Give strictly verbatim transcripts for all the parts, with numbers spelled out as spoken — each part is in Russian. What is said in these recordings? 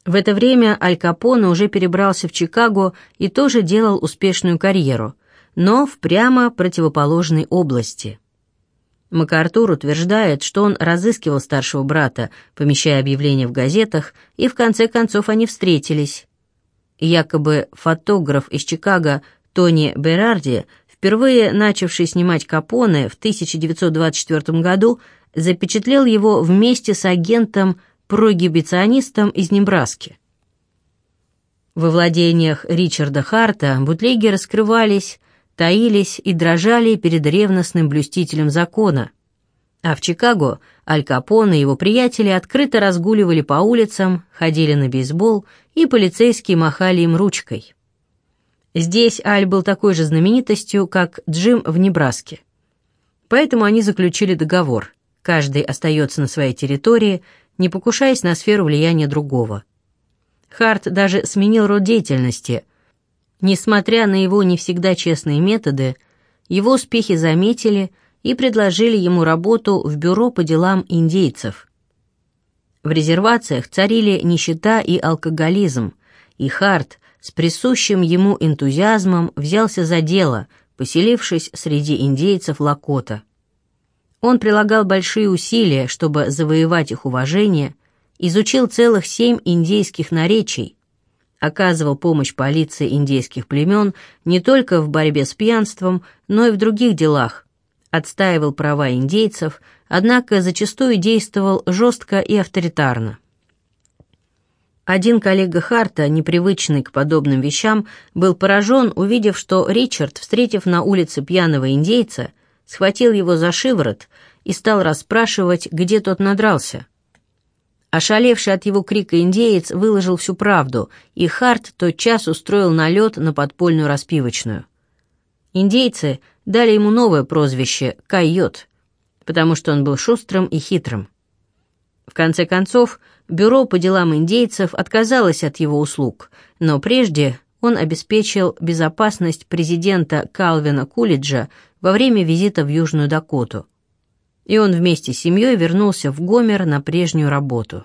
В это время Аль Капоне уже перебрался в Чикаго и тоже делал успешную карьеру, но в прямо противоположной области. МакАртур утверждает, что он разыскивал старшего брата, помещая объявления в газетах, и в конце концов они встретились. Якобы фотограф из Чикаго Тони Берарди, впервые начавший снимать Капоне в тысяча девятьсот двадцать четвёртом году, запечатлел его вместе с агентом-прогибиционистом из Небраски. Во владениях Ричарда Харта бутлегеры скрывались, таились и дрожали перед ревностным блюстителем закона. А в Чикаго Аль Капоне и его приятели открыто разгуливали по улицам, ходили на бейсбол, и полицейские махали им ручкой. Здесь Аль был такой же знаменитостью, как Джим в Небраске. Поэтому они заключили договор. Каждый остается на своей территории, не покушаясь на сферу влияния другого. Харт даже сменил род деятельности. Несмотря на его не всегда честные методы, его успехи заметили и предложили ему работу в бюро по делам индейцев. В резервациях царили нищета и алкоголизм, и Харт с присущим ему энтузиазмом взялся за дело, поселившись среди индейцев Лакота. Он прилагал большие усилия, чтобы завоевать их уважение, изучил целых семь индейских наречий, оказывал помощь полиции индейских племен не только в борьбе с пьянством, но и в других делах, отстаивал права индейцев, однако зачастую действовал жестко и авторитарно. Один коллега Харта, непривычный к подобным вещам, был поражен, увидев, что Ричард, встретив на улице пьяного индейца, схватил его за шиворот и стал расспрашивать, где тот надрался. Ошалевший от его крика индеец выложил всю правду, и Харт тотчас устроил налет на подпольную распивочную. Индейцы дали ему новое прозвище «Койот», потому что он был шустрым и хитрым. В конце концов, бюро по делам индейцев отказалось от его услуг, но прежде он обеспечил безопасность президента Калвина Кулиджа во время визита в Южную Дакоту, и он вместе с семьей вернулся в Гомер на прежнюю работу.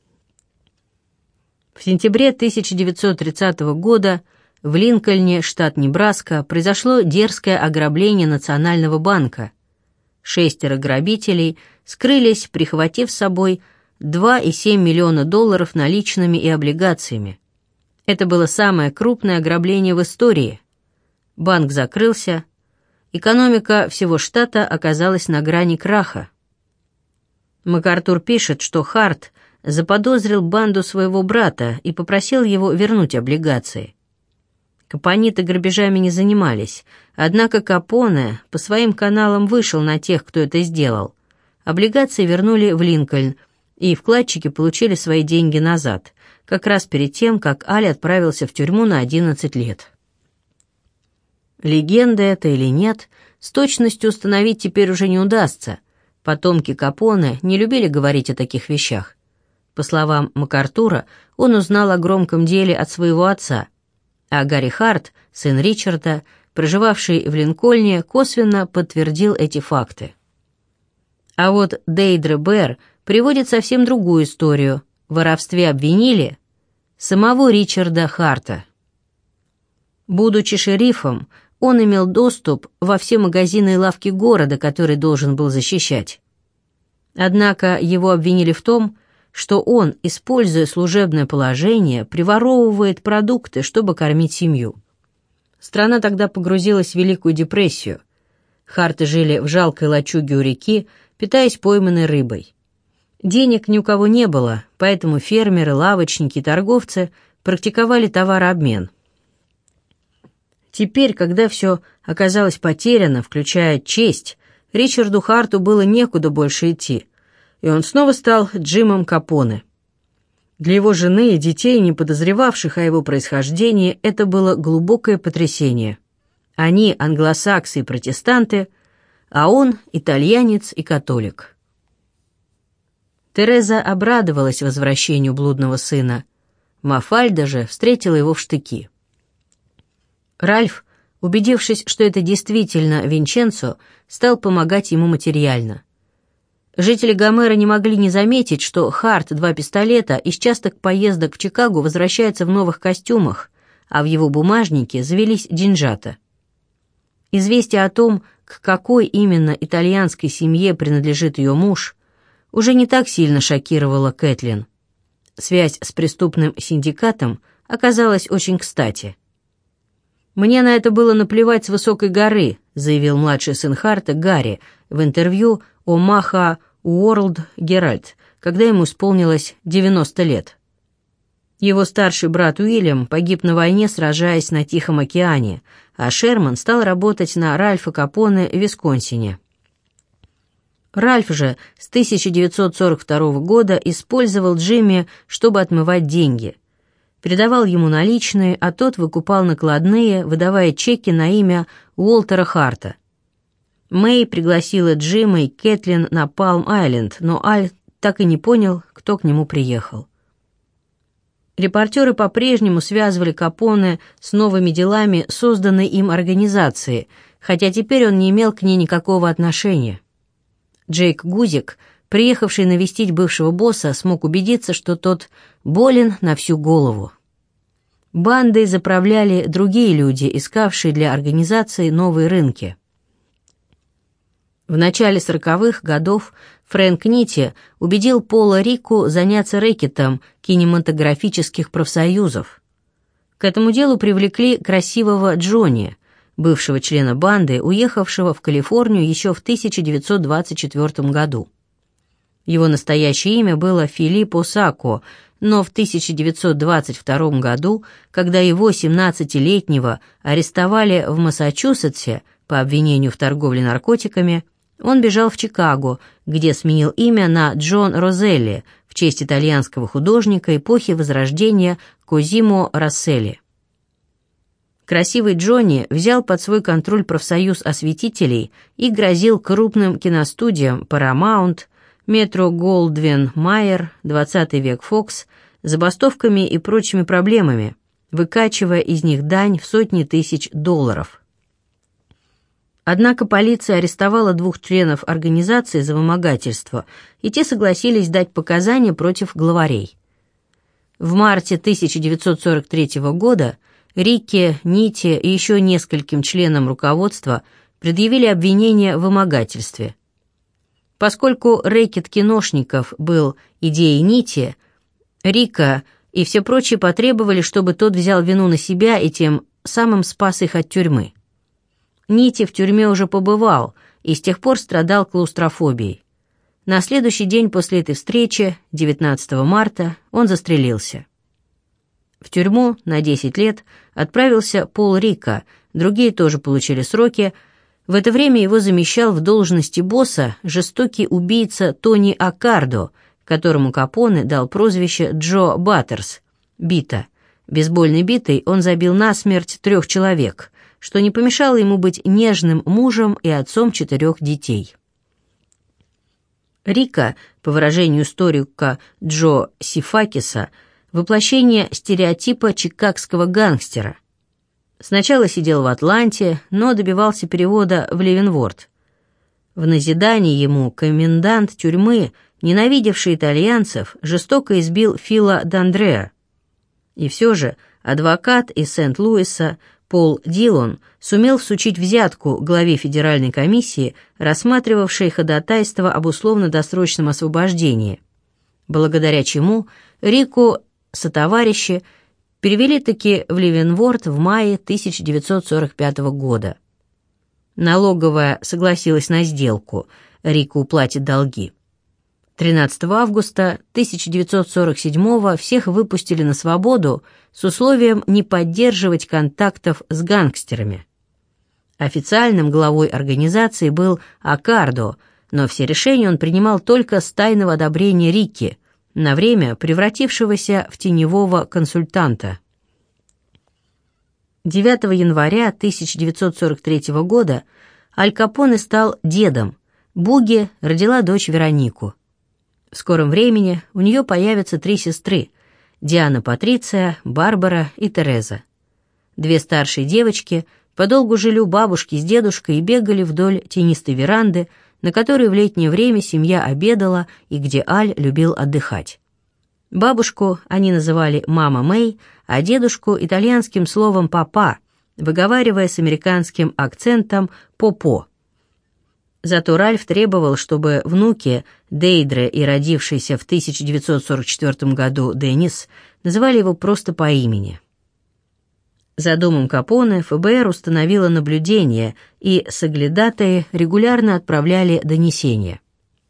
В сентябре тысяча девятьсот тридцатого года в Линкольне, штат Небраска, произошло дерзкое ограбление Национального банка. Шестеро грабителей скрылись, прихватив с собой два и семь миллиона долларов наличными и облигациями. Это было самое крупное ограбление в истории. Банк закрылся, экономика всего штата оказалась на грани краха. МакАртур пишет, что Харт заподозрил банду своего брата и попросил его вернуть облигации. Капониты грабежами не занимались, однако Капоне по своим каналам вышел на тех, кто это сделал. Облигации вернули в Линкольн, и вкладчики получили свои деньги назад, как раз перед тем, как Аль отправился в тюрьму на одиннадцать лет. Легенда это или нет, с точностью установить теперь уже не удастся. Потомки Капоне не любили говорить о таких вещах. По словам МакАртура, он узнал о громком деле от своего отца, а Гарри Харт, сын Ричарда, проживавший в Линкольне, косвенно подтвердил эти факты. А вот Дейдре Бэр приводит совсем другую историю. В воровстве обвинили самого Ричарда Харта. Будучи шерифом, он имел доступ во все магазины и лавки города, которые должен был защищать. Однако его обвинили в том, что он, используя служебное положение, приворовывает продукты, чтобы кормить семью. Страна тогда погрузилась в Великую депрессию. Харты жили в жалкой лачуге у реки, питаясь пойманной рыбой. Денег ни у кого не было, поэтому фермеры, лавочники и торговцы практиковали товарообмен. Теперь, когда все оказалось потеряно, включая честь, Ричарду Харту было некуда больше идти, и он снова стал Джимом Капоне. Для его жены и детей, не подозревавших о его происхождении, это было глубокое потрясение. Они англосаксы и протестанты, а он итальянец и католик. Тереза обрадовалась возвращению блудного сына. Мафальда же встретила его в штыки. Ральф, убедившись, что это действительно Винченцо, стал помогать ему материально. Жители Гомера не могли не заметить, что Харт «Два пистолета» из частых поездок в Чикаго возвращается в новых костюмах, а в его бумажнике завелись деньжата. Известие о том, к какой именно итальянской семье принадлежит ее муж, уже не так сильно шокировало Кэтлин. Связь с преступным синдикатом оказалась очень кстати. «Мне на это было наплевать с высокой горы», заявил младший сын Харта Гарри в интервью Omaha World Herald, когда ему исполнилось девяносто лет. Его старший брат Уильям погиб на войне, сражаясь на Тихом океане, а Шерман стал работать на Ральфа Капоне в Висконсине. Ральф же с тысяча девятьсот сорок второго года использовал Джимми, чтобы отмывать деньги. Передавал ему наличные, а тот выкупал накладные, выдавая чеки на имя Уолтера Харта. Мэй пригласила Джима и Кэтлин на Палм-Айленд, но Аль так и не понял, кто к нему приехал. Репортеры по-прежнему связывали Капоне с новыми делами созданной им организации, хотя теперь он не имел к ней никакого отношения. Джейк Гузик, приехавший навестить бывшего босса, смог убедиться, что тот болен на всю голову. Бандой заправляли другие люди, искавшие для организации новые рынки. В начале сороковых годов Фрэнк Нити убедил Пола Рику заняться рэкетом кинематографических профсоюзов. К этому делу привлекли красивого Джонни, бывшего члена банды, уехавшего в Калифорнию еще в тысяча девятьсот двадцать четвёртом году. Его настоящее имя было Филиппо Сакко, но в тысяча девятьсот двадцать втором году, когда его семнадцатилетнего арестовали в Массачусетсе по обвинению в торговле наркотиками, он бежал в Чикаго, где сменил имя на Джон Розелли в честь итальянского художника эпохи Возрождения Козимо Росселли. Красивый Джонни взял под свой контроль профсоюз осветителей и грозил крупным киностудиям Paramount, Метро-Голдвин-Майер, двадцатый век Фокс забастовками и прочими проблемами, выкачивая из них дань в сотни тысяч долларов. Однако полиция арестовала двух членов организации за вымогательство, и те согласились дать показания против главарей. В марте тысяча девятьсот сорок третьего года Рике, Нити и еще нескольким членам руководства предъявили обвинение в вымогательстве. Поскольку рэкет киношников был идеей Нити, Рика и все прочие потребовали, чтобы тот взял вину на себя и тем самым спас их от тюрьмы. Нити в тюрьме уже побывал и с тех пор страдал клаустрофобией. На следующий день после этой встречи, девятнадцатого марта, он застрелился. В тюрьму на десять лет отправился Пол Рика, другие тоже получили сроки. В это время его замещал в должности босса жестокий убийца Тони Аккардо, которому Капоне дал прозвище Джо Баттерс – Бита. Бейсбольной битой он забил насмерть трех человек, что не помешало ему быть нежным мужем и отцом четырех детей. Рика, по выражению историка Джо Сифакиса, воплощение стереотипа чикагского гангстера. Сначала сидел в Атланте, но добивался перевода в Ливенворд. В назидание ему комендант тюрьмы, ненавидевший итальянцев, жестоко избил Фила Д'Андреа. И все же адвокат из Сент-Луиса Пол Дилон сумел всучить взятку главе федеральной комиссии, рассматривавшей ходатайство об условно-досрочном освобождении, благодаря чему Рику сотоварищи перевели-таки в Ливенворд в мае тысяча девятьсот сорок пятого года. Налоговая согласилась на сделку, Рику уплатит долги. тринадцатого августа тысяча девятьсот сорок седьмого всех выпустили на свободу с условием не поддерживать контактов с гангстерами. Официальным главой организации был Аккардо, но все решения он принимал только с тайного одобрения Рики, на время превратившегося в теневого консультанта. девятого января тысяча девятьсот сорок третьего года Аль Капоне стал дедом, Буги родила дочь Веронику. В скором времени у нее появятся три сестры – Диана Патриция, Барбара и Тереза. Две старшие девочки подолгу жили у бабушки с дедушкой и бегали вдоль тенистой веранды, на которой в летнее время семья обедала и где Аль любил отдыхать. Бабушку они называли «мама Мэй», а дедушку — итальянским словом «папа», выговаривая с американским акцентом «попо». Зато Ральф требовал, чтобы внуки Дейдре и родившийся в тысяча девятьсот сорок четвёртом году Деннис называли его просто по имени. За домом Капоне эф бэ эр установило наблюдение, и соглядатаи регулярно отправляли донесения.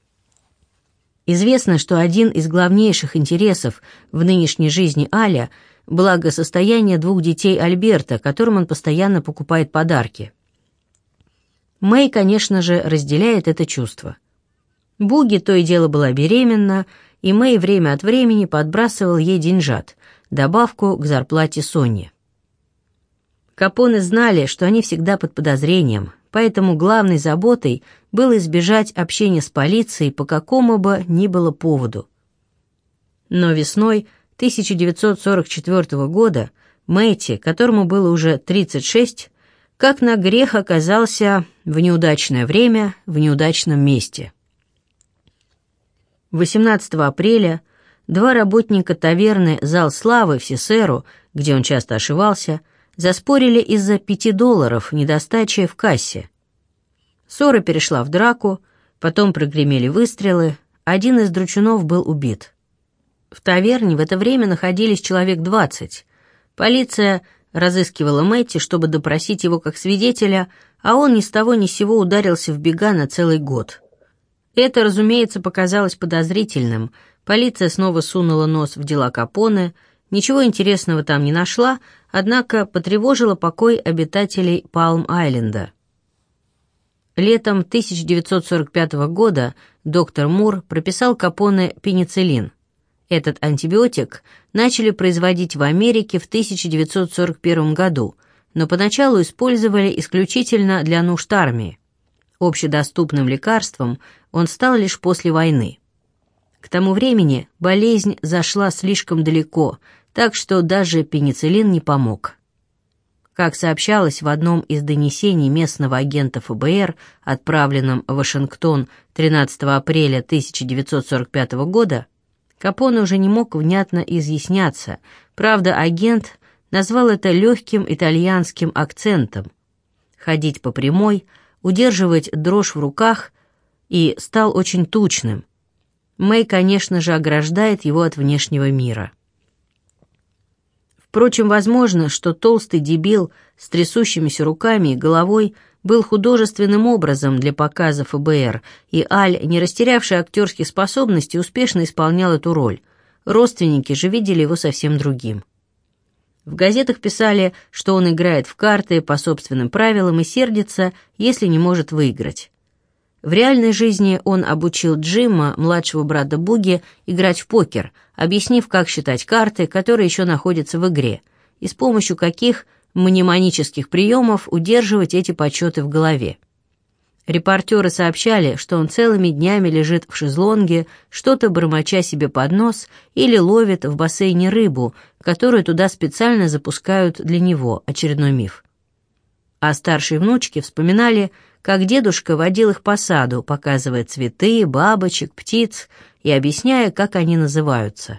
Известно, что один из главнейших интересов в нынешней жизни Аля – благосостояние двух детей Альберта, которым он постоянно покупает подарки. Мэй, конечно же, разделяет это чувство. Буги то и дело была беременна, и Мэй время от времени подбрасывал ей деньжат, добавку к зарплате Сонни. Капоне знали, что они всегда под подозрением, поэтому главной заботой было избежать общения с полицией по какому бы ни было поводу. Но весной тысяча девятьсот сорок четвёртого года Мэтти, которому было уже тридцать шесть, как на грех оказался в неудачное время в неудачном месте. восемнадцатого апреля два работника таверны «Зал славы» в Сесеру, где он часто ошивался, заспорили из-за пяти долларов недостачи в кассе. Ссора перешла в драку, потом прогремели выстрелы, один из дручунов был убит. В таверне в это время находились человек двадцать. Полиция разыскивала Мэтти, чтобы допросить его как свидетеля, а он ни с того ни с сего ударился в бега на целый год. Это, разумеется, показалось подозрительным. Полиция снова сунула нос в дела Капоне, ничего интересного там не нашла, однако потревожила покой обитателей Палм-Айленда. Летом тысяча девятьсот сорок пятого года доктор Мур прописал Капоне пенициллин. Этот антибиотик начали производить в Америке в тысяча девятьсот сорок первом году, но поначалу использовали исключительно для нужд армии. Общедоступным лекарством он стал лишь после войны. К тому времени болезнь зашла слишком далеко, так что даже пенициллин не помог. Как сообщалось в одном из донесений местного агента эф бэ эр, отправленном в Вашингтон тринадцатого апреля тысяча девятьсот сорок пятого года, Капоне уже не мог внятно изъясняться, правда, агент назвал это легким итальянским акцентом. Ходить по прямой, удерживать дрожь в руках, и стал очень тучным. Мэй, конечно же, ограждает его от внешнего мира. Впрочем, возможно, что толстый дебил с трясущимися руками и головой был художественным образом для показа эф бэ эр, и Аль, не растерявший актерских способностей, успешно исполнял эту роль. Родственники же видели его совсем другим. В газетах писали, что он играет в карты по собственным правилам и сердится, если не может выиграть. В реальной жизни он обучил Джима, младшего брата Буги, играть в покер, объяснив, как считать карты, которые еще находятся в игре, и с помощью каких мнемонических приемов удерживать эти подсчеты в голове. Репортеры сообщали, что он целыми днями лежит в шезлонге, что-то бормоча себе под нос, или ловит в бассейне рыбу, которую туда специально запускают для него, очередной миф. А старшие внучки вспоминали, как дедушка водил их по саду, показывая цветы, бабочек, птиц и объясняя, как они называются.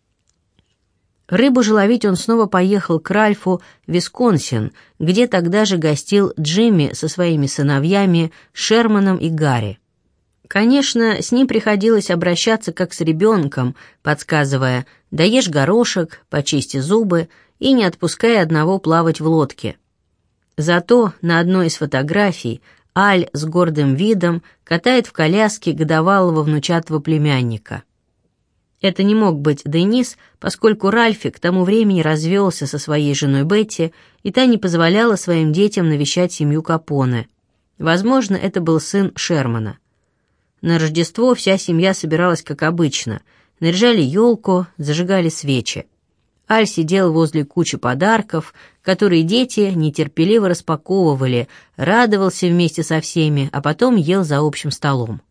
Рыбу же ловить он снова поехал к Ральфу в Висконсин, где тогда же гостил Джимми со своими сыновьями Шерманом и Гарри. Конечно, с ним приходилось обращаться как с ребенком, подсказывая «доешь горошек, почисти зубы» и не отпуская одного плавать в лодке. Зато на одной из фотографий Аль с гордым видом катает в коляске годовалого внучатого племянника. Это не мог быть Деннис, поскольку Ральфи к тому времени развелся со своей женой Бетти, и та не позволяла своим детям навещать семью Капоне. Возможно, это был сын Шермана. На Рождество вся семья собиралась как обычно. Наряжали елку, зажигали свечи. Аль сидел возле кучи подарков, которые дети нетерпеливо распаковывали, радовался вместе со всеми, а потом ел за общим столом.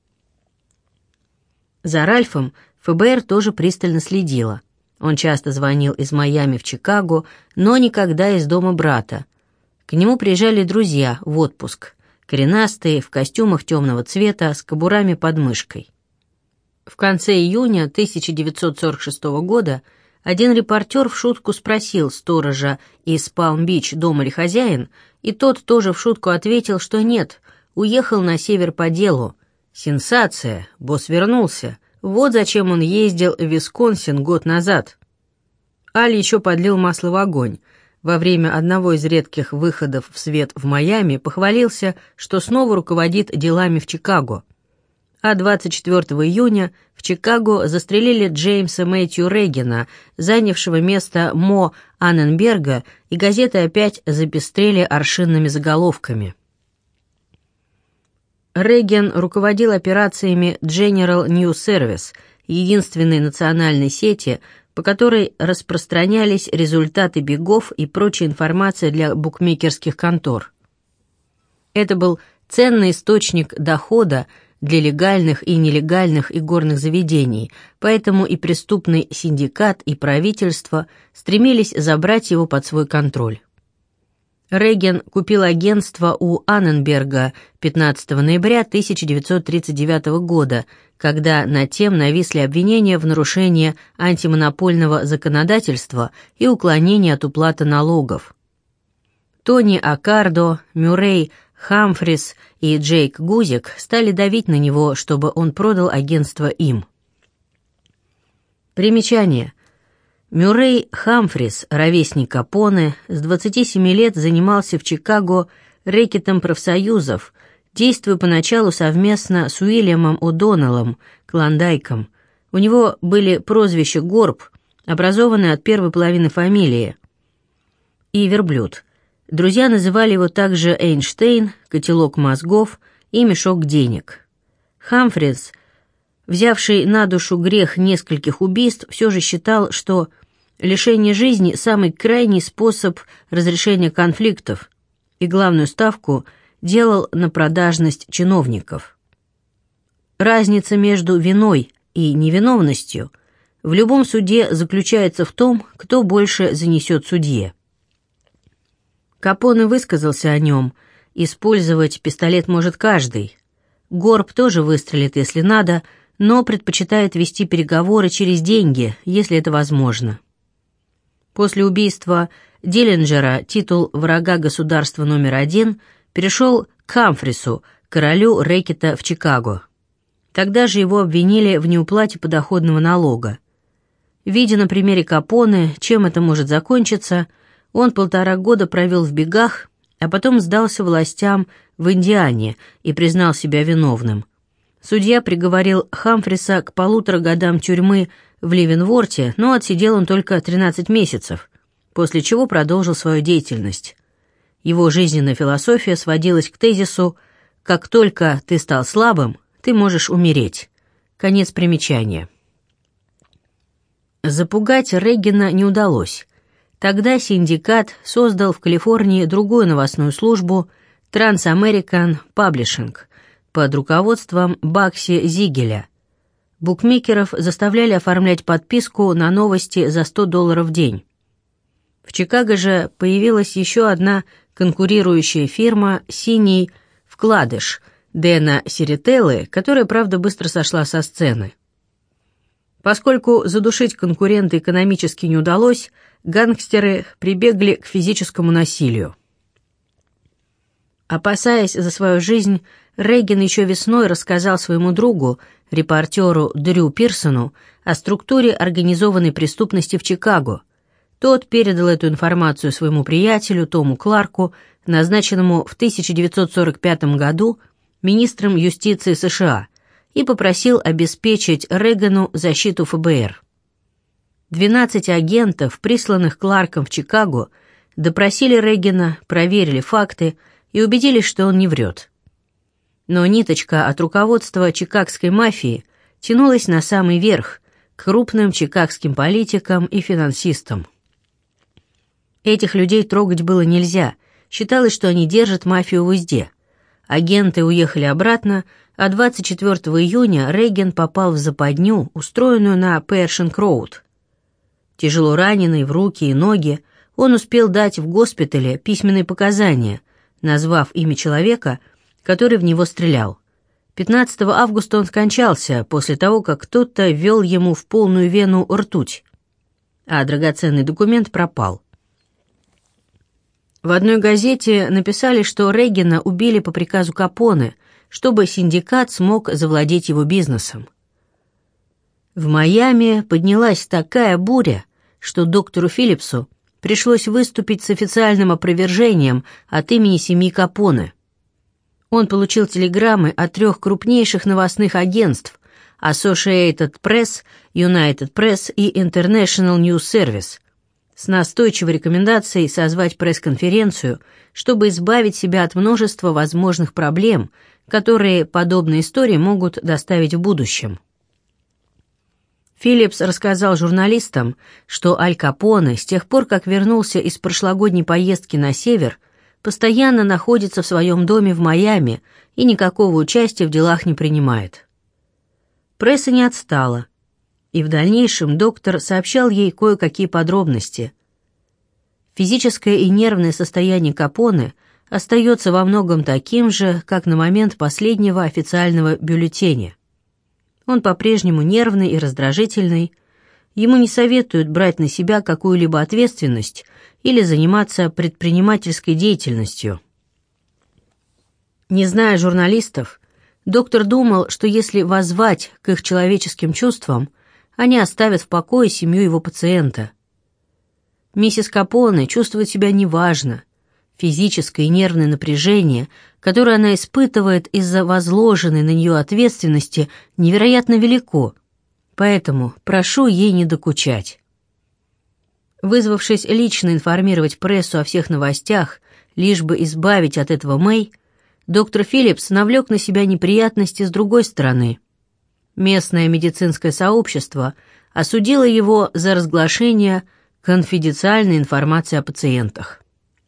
За Ральфом эф бэ эр тоже пристально следила. Он часто звонил из Майами в Чикаго, но никогда из дома брата. К нему приезжали друзья в отпуск. коренастые, в костюмах темного цвета, с кобурами под мышкой. В конце июня тысяча девятьсот сорок шестого года один репортер в шутку спросил сторожа из Палм-Бич, дома ли хозяин, и тот тоже в шутку ответил, что нет, уехал на север по делу. Сенсация, босс вернулся. Вот зачем он ездил в Висконсин год назад. Аль еще подлил масло в огонь. Во время одного из редких выходов в свет в Майами похвалился, что снова руководит делами в Чикаго. А двадцать четвёртого июня в Чикаго застрелили Джеймса Мэтью Регена, занявшего место Мо Анненберга, и газеты опять запестрели аршинными заголовками. Реген руководил операциями General News Service, единственной национальной сети, по которой распространялись результаты бегов и прочая информация для букмекерских контор. Это был ценный источник дохода для легальных и нелегальных игорных заведений, поэтому и преступный синдикат, и правительство стремились забрать его под свой контроль. Реген купил агентство у Анненберга пятнадцатого ноября тысяча девятьсот тридцать девятого года, когда над тем нависли обвинения в нарушении антимонопольного законодательства и уклонении от уплаты налогов. Тони Аккардо, Мюррей Хамфрис и Джейк Гузик стали давить на него, чтобы он продал агентство им. Примечание. Мюррей Хамфрис, ровесник Капоне, с двадцати семи лет занимался в Чикаго рэкетом профсоюзов, действуя поначалу совместно с Уильямом О'Доннеллом, Клондайком. У него были прозвища Горб, образованные от первой половины фамилии, и Верблюд. Друзья называли его также Эйнштейн, котелок мозгов и мешок денег. Хамфрис, взявший на душу грех нескольких убийств, все же считал, что лишение жизни – самый крайний способ разрешения конфликтов, и главную ставку делал на продажность чиновников. Разница между виной и невиновностью в любом суде заключается в том, кто больше занесет судье. Капоне высказался о нем: использовать пистолет может каждый. Горб тоже выстрелит, если надо, но предпочитает вести переговоры через деньги, если это возможно. После убийства Диллинджера титул врага государства номер один перешел к Хамфрису, королю рэкета в Чикаго. Тогда же его обвинили в неуплате подоходного налога. Видя на примере Капоне, чем это может закончиться, он полтора года провел в бегах, а потом сдался властям в Индиане и признал себя виновным. Судья приговорил Хамфриса к полутора годам тюрьмы в Ливенворте, но отсидел он только тринадцать месяцев, после чего продолжил свою деятельность. Его жизненная философия сводилась к тезису: «Как только ты стал слабым, ты можешь умереть». Конец примечания. Запугать Регена не удалось. Тогда синдикат создал в Калифорнии другую новостную службу Trans-American Publishing под руководством Бакси Зигеля. Букмекеров заставляли оформлять подписку на новости за сто долларов в день. В Чикаго же появилась еще одна конкурирующая фирма «Синий вкладыш» Дэна Сирителлы, которая, правда, быстро сошла со сцены. Поскольку задушить конкурента экономически не удалось, гангстеры прибегли к физическому насилию. Опасаясь за свою жизнь, Реген еще весной рассказал своему другу, репортеру Дрю Пирсону, о структуре организованной преступности в Чикаго. Тот передал эту информацию своему приятелю Тому Кларку, назначенному в тысяча девятьсот сорок пятом году министром юстиции США, и попросил обеспечить Регену защиту эф бэ эр. Двенадцать агентов, присланных Кларком в Чикаго, допросили Регена, проверили факты и убедились, что он не врет. Но ниточка от руководства чикагской мафии тянулась на самый верх, к крупным чикагским политикам и финансистам. Этих людей трогать было нельзя, считалось, что они держат мафию в узде. Агенты уехали обратно, а двадцать четвёртого июня Реген попал в западню, устроенную на Першинг-роуд. Тяжело раненый в руки и ноги, он успел дать в госпитале письменные показания, назвав имя человека, который в него стрелял. пятнадцатого августа он скончался после того, как кто-то ввел ему в полную вену ртуть, а драгоценный документ пропал. В одной газете написали, что Рейгана убили по приказу Капоне, чтобы синдикат смог завладеть его бизнесом. В Майами поднялась такая буря, что доктору Филлипсу пришлось выступить с официальным опровержением от имени семьи Капоне. Он получил телеграммы от трех крупнейших новостных агентств Associated Press, United Press и International News Service с настойчивой рекомендацией созвать пресс-конференцию, чтобы избавить себя от множества возможных проблем, которые подобные истории могут доставить в будущем. Филлипс рассказал журналистам, что Аль Капоне с тех пор, как вернулся из прошлогодней поездки на север, постоянно находится в своем доме в Майами и никакого участия в делах не принимает. Пресса не отстала, и в дальнейшем доктор сообщал ей кое-какие подробности. Физическое и нервное состояние Капоне остается во многом таким же, как на момент последнего официального бюллетеня. Он по-прежнему нервный и раздражительный, ему не советуют брать на себя какую-либо ответственность или заниматься предпринимательской деятельностью. Не зная журналистов, доктор думал, что если воззвать к их человеческим чувствам, они оставят в покое семью его пациента. Миссис Капоне чувствует себя неважно. Физическое и нервное напряжение, которое она испытывает из-за возложенной на нее ответственности, невероятно велико, поэтому прошу ей не докучать. Вызвавшись лично информировать прессу о всех новостях, лишь бы избавить от этого Мэй, доктор Филлипс навлек на себя неприятности с другой стороны. Местное медицинское сообщество осудило его за разглашение конфиденциальной информации о пациентах.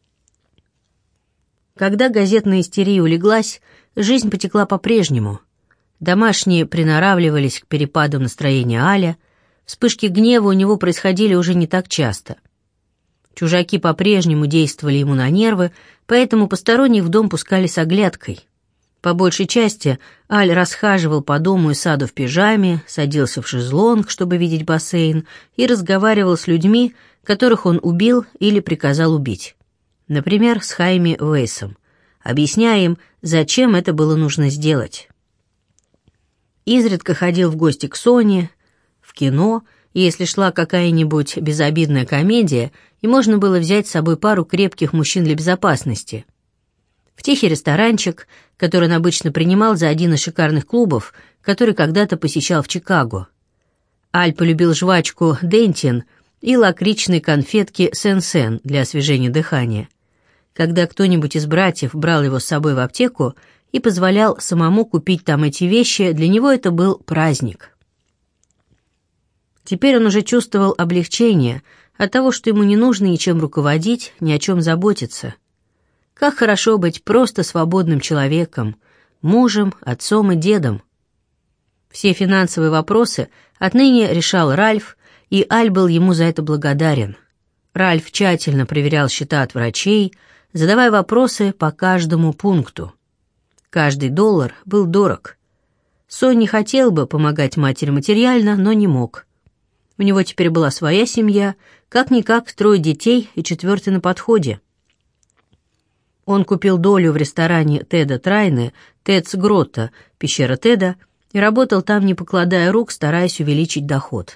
Когда газетная истерия улеглась, жизнь потекла по-прежнему. Домашние приноравливались к перепадам настроения Аля, вспышки гнева у него происходили уже не так часто. Чужаки по-прежнему действовали ему на нервы, поэтому посторонних в дом пускали с оглядкой. По большей части Аль расхаживал по дому и саду в пижаме, садился в шезлонг, чтобы видеть бассейн, и разговаривал с людьми, которых он убил или приказал убить. Например, с Хайми Вейсом, объясняя им, зачем это было нужно сделать. Изредка ходил в гости к Соне, в кино, и если шла какая-нибудь безобидная комедия, и можно было взять с собой пару крепких мужчин для безопасности. В тихий ресторанчик, который он обычно принимал за один из шикарных клубов, который когда-то посещал в Чикаго. Аль полюбил жвачку «Дентин» и лакричные конфетки «Сен-Сен» для освежения дыхания. Когда кто-нибудь из братьев брал его с собой в аптеку и позволял самому купить там эти вещи, для него это был праздник. Теперь он уже чувствовал облегчение от того, что ему не нужно ничем руководить, ни о чем заботиться. Как хорошо быть просто свободным человеком, мужем, отцом и дедом. Все финансовые вопросы отныне решал Ральф, и Аль был ему за это благодарен. Ральф тщательно проверял счета от врачей, задавая вопросы по каждому пункту. Каждый доллар был дорог. Сонни хотел бы помогать матери материально, но не мог. У него теперь была своя семья, как-никак трое детей и четвертый на подходе. Он купил долю в ресторане Теда Трайне, Тед's Гротта, пещера Теда, и работал там, не покладая рук, стараясь увеличить доход.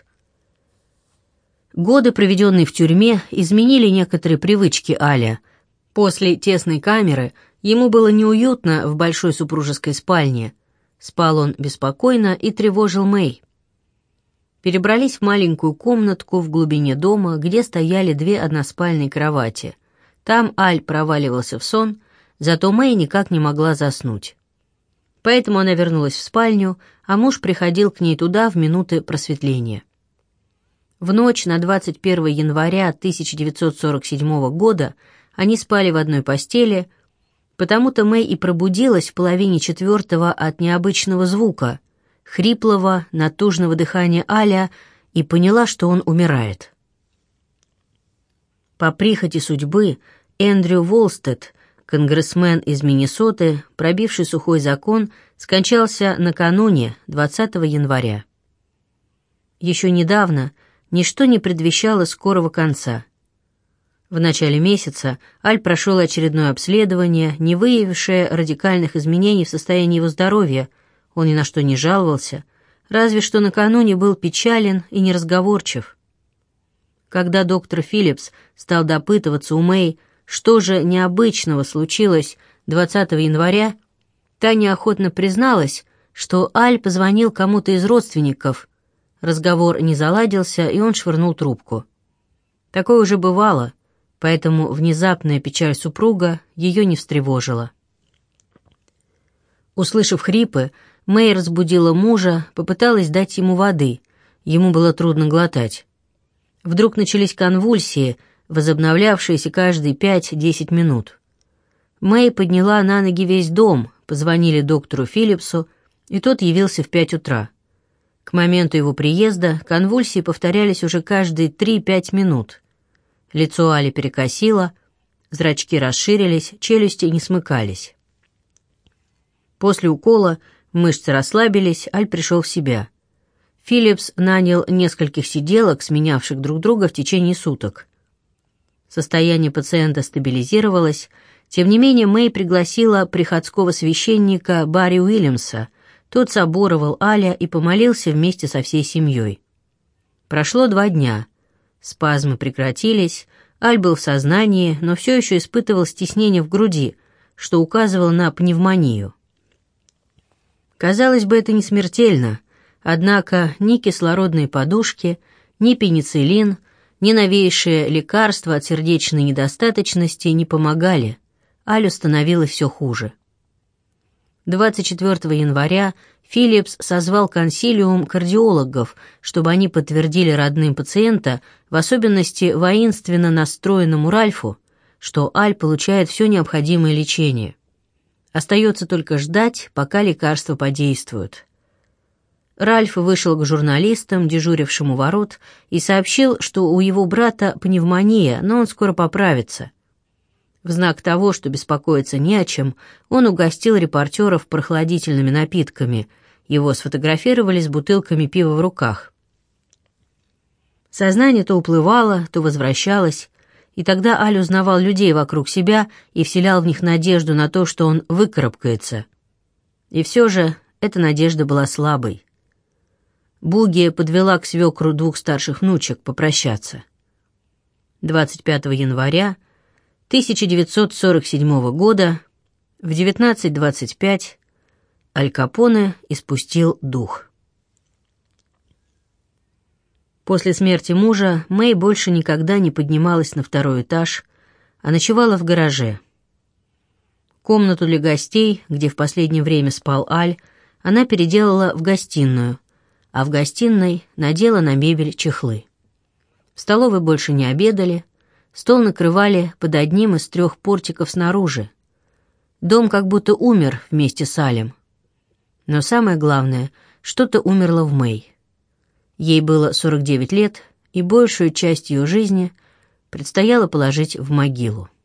Годы, проведенные в тюрьме, изменили некоторые привычки Аля. После тесной камеры ему было неуютно в большой супружеской спальне. Спал он беспокойно и тревожил Мэй. Перебрались в маленькую комнатку в глубине дома, где стояли две односпальные кровати. Там Аль проваливался в сон, зато Мэй никак не могла заснуть. Поэтому она вернулась в спальню, а муж приходил к ней туда в минуты просветления. В ночь на двадцать первое января тысяча девятьсот сорок седьмого года они спали в одной постели, потому-то Мэй и пробудилась в половине четвертого от необычного звука, хриплого, натужного дыхания Аля, и поняла, что он умирает. По прихоти судьбы Эндрю Волстед, конгрессмен из Миннесоты, пробивший сухой закон, скончался накануне, двадцатого января. Еще недавно ничто не предвещало скорого конца. В начале месяца Аль прошел очередное обследование, не выявившее радикальных изменений в состоянии его здоровья. Он ни на что не жаловался, разве что накануне был печален и неразговорчив. Когда доктор Филлипс стал допытываться у Мэй, что же необычного случилось двадцатого января, та неохотно призналась, что Аль позвонил кому-то из родственников. Разговор не заладился, и он швырнул трубку. Такое уже бывало, поэтому внезапная печаль супруга ее не встревожила. Услышав хрипы, Мэй разбудила мужа, попыталась дать ему воды. Ему было трудно глотать. Вдруг начались конвульсии, возобновлявшиеся каждые пять-десять минут. Мэй подняла на ноги весь дом, позвонили доктору Филлипсу, и тот явился в пять утра. К моменту его приезда конвульсии повторялись уже каждые три-пять минут. Лицо Али перекосило, зрачки расширились, челюсти не смыкались. После укола мышцы расслабились, Аль пришел в себя. Филлипс нанял нескольких сиделок, сменявших друг друга в течение суток. Состояние пациента стабилизировалось, тем не менее Мэй пригласила приходского священника Барри Уильямса. Тот соборовал Аля и помолился вместе со всей семьей. Прошло два дня. Спазмы прекратились, Аль был в сознании, но все еще испытывал стеснение в груди, что указывало на пневмонию. Казалось бы, это не смертельно, однако ни кислородные подушки, ни пенициллин, ни новейшие лекарства от сердечной недостаточности не помогали. Алю становилось все хуже. двадцать четвёртого января Филлипс созвал консилиум кардиологов, чтобы они подтвердили родным пациента, в особенности воинственно настроенному Ральфу, что Аль получает все необходимое лечение. Остается только ждать, пока лекарства подействуют. Ральф вышел к журналистам, дежурившим у ворот, и сообщил, что у его брата пневмония, но он скоро поправится. В знак того, что беспокоиться не о чем, он угостил репортеров прохладительными напитками. Его сфотографировали с бутылками пива в руках. Сознание то уплывало, то возвращалось, и тогда Аль узнавал людей вокруг себя и вселял в них надежду на то, что он выкарабкается. И все же эта надежда была слабой. Буги подвела к свекру двух старших внучек попрощаться. двадцать пятого января тысяча девятьсот сорок седьмого года в девятнадцать двадцать пять Аль Капоне испустил дух. После смерти мужа Мэй больше никогда не поднималась на второй этаж, а ночевала в гараже. Комнату для гостей, где в последнее время спал Аль, она переделала в гостиную, а в гостиной надела на мебель чехлы. В столовой больше не обедали, стол накрывали под одним из трех портиков снаружи. Дом как будто умер вместе с Алем. Но самое главное, что-то умерло в Мэй. Ей было сорок девять лет, и большую часть ее жизни предстояло положить в могилу.